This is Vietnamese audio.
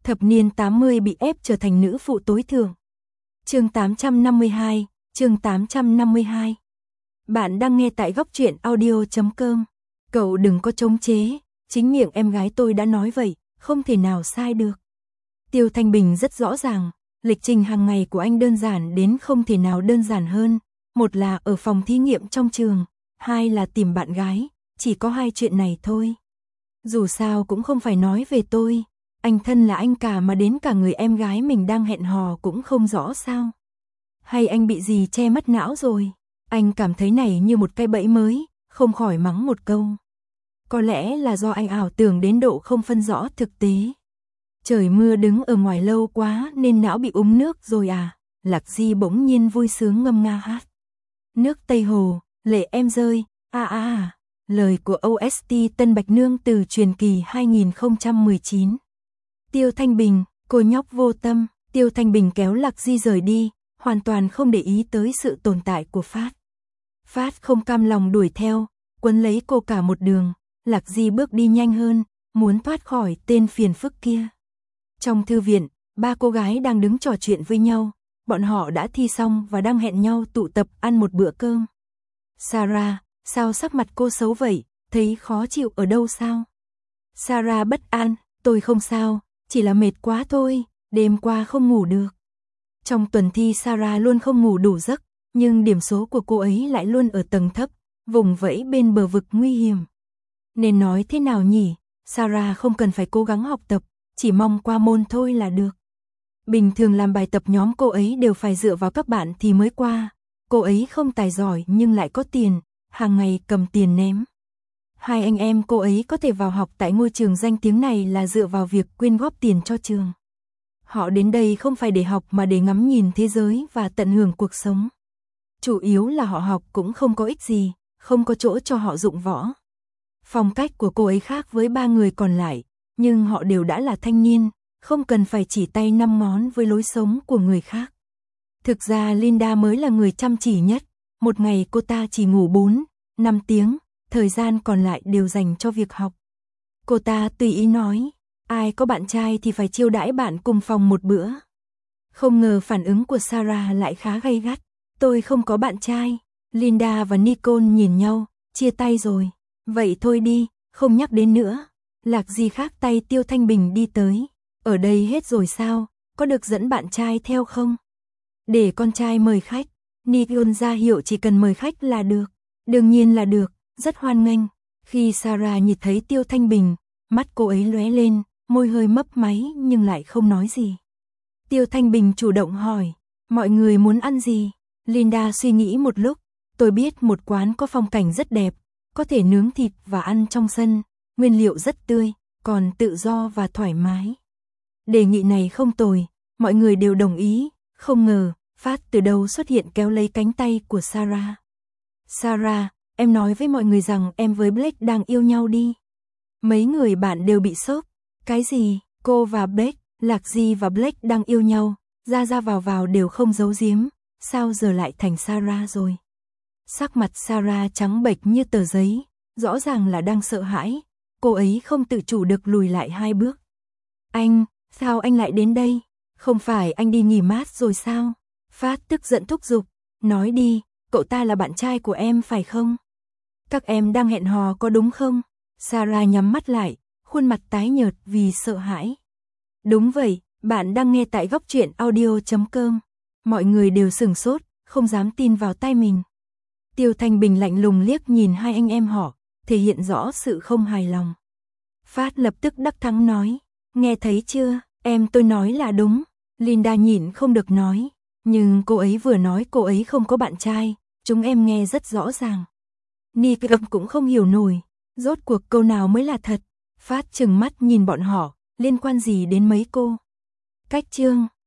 Thập niên 80 bị ép trở thành nữ phụ tối thượng. Chương 852. Bạn đang nghe tại góc truyện audio.com. Cậu đừng có chống chế, chính miệng em gái tôi đã nói vậy, không thể nào sai được. Tiêu Thanh Bình rất rõ ràng, lịch trình hàng ngày của anh đơn giản đến không thể nào đơn giản hơn. Một là ở phòng thí nghiệm trong trường, hai là tìm bạn gái, chỉ có hai chuyện này thôi. Dù sao cũng không phải nói về tôi, anh thân là anh cả mà đến cả người em gái mình đang hẹn hò cũng không rõ sao. Hay anh bị gì che mất não rồi, anh cảm thấy này như một cái bẫy mới, không khỏi mắng một câu. Có lẽ là do anh ảo tưởng đến độ không phân rõ thực tế. Trời mưa đứng ở ngoài lâu quá nên não bị úng nước rồi à, Lạc Di bỗng nhiên vui sướng ngâm nga hát. Nước Tây Hồ, lệ em rơi, lời của OST Tân Bạch Nương từ truyền kỳ 2019. Tiêu Thanh Bình, cô nhóc vô tâm, Tiêu Thanh Bình kéo Lạc Di rời đi, hoàn toàn không để ý tới sự tồn tại của Phát. Phát không cam lòng đuổi theo, quấn lấy cô cả một đường, Lạc Di bước đi nhanh hơn, muốn thoát khỏi tên phiền phức kia. Trong thư viện, ba cô gái đang đứng trò chuyện với nhau, bọn họ đã thi xong và đang hẹn nhau tụ tập ăn một bữa cơm. Sarah, sao sắc mặt cô xấu vậy, thấy khó chịu ở đâu sao? Sarah bất an, tôi không sao, chỉ là mệt quá thôi, đêm qua không ngủ được. Trong tuần thi Sarah luôn không ngủ đủ giấc, nhưng điểm số của cô ấy lại luôn ở tầng thấp, vùng vẫy bên bờ vực nguy hiểm. Nên nói thế nào nhỉ, Sarah không cần phải cố gắng học tập, chỉ mong qua môn thôi là được. Bình thường làm bài tập nhóm cô ấy đều phải dựa vào các bạn thì mới qua. Cô ấy không tài giỏi nhưng lại có tiền, hàng ngày cầm tiền ném. Hai anh em cô ấy có thể vào học tại ngôi trường danh tiếng này là dựa vào việc quyên góp tiền cho trường. Họ đến đây không phải để học mà để ngắm nhìn thế giới và tận hưởng cuộc sống. Chủ yếu là họ học cũng không có ích gì, không có chỗ cho họ dụng võ. Phong cách của cô ấy khác với ba người còn lại, nhưng họ đều đã là thanh niên, không cần phải chỉ tay năm ngón với lối sống của người khác. Thực ra Linda mới là người chăm chỉ nhất, một ngày cô ta chỉ ngủ 4-5 tiếng, thời gian còn lại đều dành cho việc học. Cô ta tùy ý nói, ai có bạn trai thì phải chiêu đãi bạn cùng phòng một bữa. Không ngờ phản ứng của Sarah lại khá gay gắt, tôi không có bạn trai. Linda và Nicole nhìn nhau, chia tay rồi, vậy thôi đi, không nhắc đến nữa. Lạc Di khác tay Tiêu Thanh Bình đi tới, ở đây hết rồi sao, có được dẫn bạn trai theo không? Để con trai mời khách, Nicole ra hiệu chỉ cần mời khách là được. Đương nhiên là được, rất hoan nghênh. Khi Sarah nhìn thấy Tiêu Thanh Bình, mắt cô ấy lóe lên, môi hơi mấp máy nhưng lại không nói gì. Tiêu Thanh Bình chủ động hỏi, mọi người muốn ăn gì? Linda suy nghĩ một lúc, tôi biết một quán có phong cảnh rất đẹp, có thể nướng thịt và ăn trong sân, nguyên liệu rất tươi, còn tự do và thoải mái. Đề nghị này không tồi, mọi người đều đồng ý, không ngờ, Phát từ đâu xuất hiện kéo lấy cánh tay của Sarah. Sarah, em nói với mọi người rằng em với Blake đang yêu nhau đi. Mấy người bạn đều bị sốc. Cái gì, cô và Blake, Lạc Di và Blake đang yêu nhau, ra ra vào đều không giấu giếm, sao giờ lại thành Sarah rồi? Sắc mặt Sarah trắng bệch như tờ giấy, rõ ràng là đang sợ hãi, cô ấy không tự chủ được lùi lại 2 bước. Anh, sao anh lại đến đây? Không phải anh đi nghỉ mát rồi sao? Phát tức giận thúc giục, nói đi, cậu ta là bạn trai của em phải không? Các em đang hẹn hò có đúng không? Sarah nhắm mắt lại, khuôn mặt tái nhợt vì sợ hãi. Đúng vậy, bạn đang nghe tại góc truyện audio.com. Mọi người đều sửng sốt, không dám tin vào tai mình. Tiêu Thanh Bình lạnh lùng liếc nhìn hai anh em họ, thể hiện rõ sự không hài lòng. Phát lập tức đắc thắng nói, nghe thấy chưa, em tôi nói là đúng. Linda nhịn không được nói, nhưng cô ấy vừa nói cô ấy không có bạn trai, chúng em nghe rất rõ ràng. Nicole cũng không hiểu nổi, rốt cuộc câu nào mới là thật. Phát trừng mắt nhìn bọn họ, liên quan gì đến mấy cô? Cách chương